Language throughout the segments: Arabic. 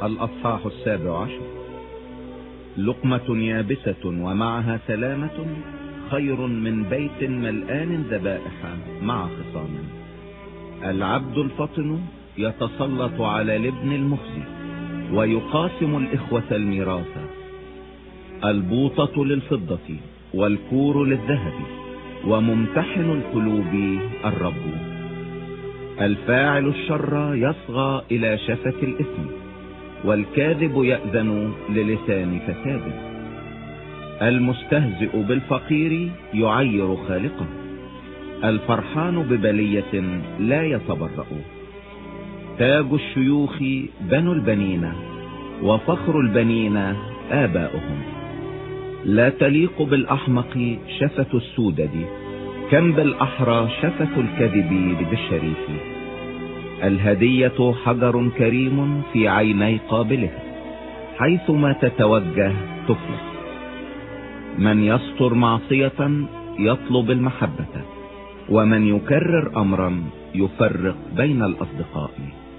الأصحاح 17. لقمة يابسة ومعها سلامة خير من بيت ملآن ذبائح مع خصام. العبد الفطن يتسلط على الابن المخزي ويقاسم الإخوة الميراث. البوطة للفضة والكور للذهب وممتحن القلوب الرب. الفاعل الشر يصغى إلى شفة الإثم والكاذب يأذن للسان فساد. المستهزئ بالفقير يعير خالقه. الفرحان ببلية لا يتبرأ. تاج الشيوخ بنو البنين وفخر البنين آباؤهم. لا تليق بالأحمق شفة السودد، كم بالأحرى شفة الكذب بالشريف. الهدية حجر كريم في عيني قابله، حيثما تتوجه تفلح. من يستر معصية يطلب المحبة، ومن يكرر أمرا يفرق بين الأصدقاء.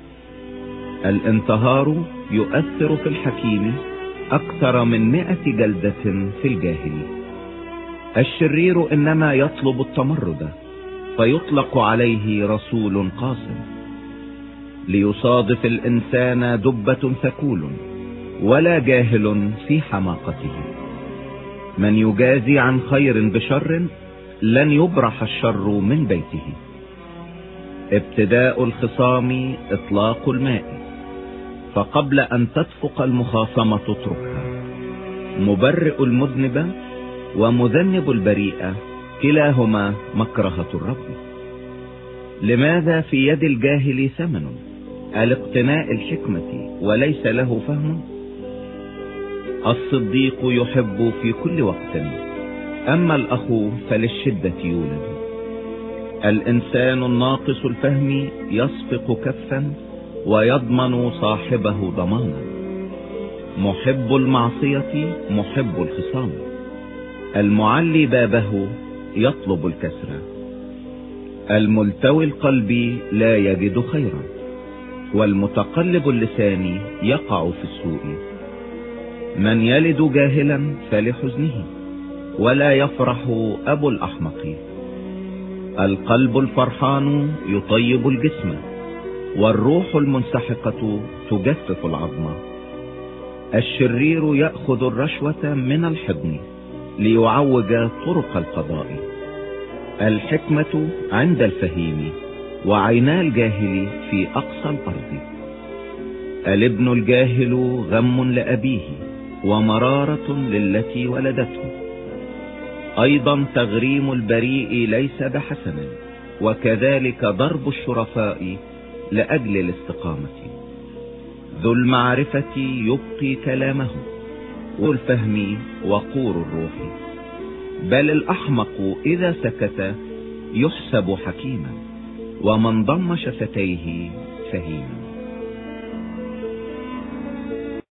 الانتهار يؤثر في الحكيم أكثر من 100 جلدة في الجاهل. الشرير إنما يطلب التمرد، فيطلق عليه رسول قاسم. ليصادف الإنسان دبة ثكول، ولا جاهل في حماقته. من يجازي عن خير بشر لن يبرح الشر من بيته. ابتداء الخصام إطلاق الماء، فقبل أن تدفق المخاصمة اتركها. مبرئ المذنب ومذنب البريئة كلاهما مكرهة الرب. لماذا في يد الجاهل ثمن الاقتناء الحكمة وليس له فهم؟ الصديق يحب في كل وقت، أما الأخ فللشدة يولد. الإنسان الناقص الفهم يسبق كفا ويضمن صاحبه ضمانا. محب المعصية محب الخصام. المعلي بابه يطلب الكسر. الملتوي القلب لا يجد خيرا، والمتقلب اللسان يقع في السوء. من يلد جاهلا فلحزنه، ولا يفرح أبو الأحمق. القلب الفرحان يطيب الجسم، والروح المنسحقة تجفف العظم. الشرير يأخذ الرشوة من الحضن ليعوج طرق القضاء. الحكمة عند الفهيم، وعينا الجاهل في أقصى الأرض. الابن الجاهل غم لأبيه، ومرارة للتي ولدته. أيضا تغريم البريء ليس بحسن، وكذلك ضرب الشرفاء لأجل الاستقامة. ذو المعرفة يبقي كلامه، والفهم وقور الروح. بل الأحمق إذا سكت يحسب حكيما، ومن ضم شفتيه فهيما.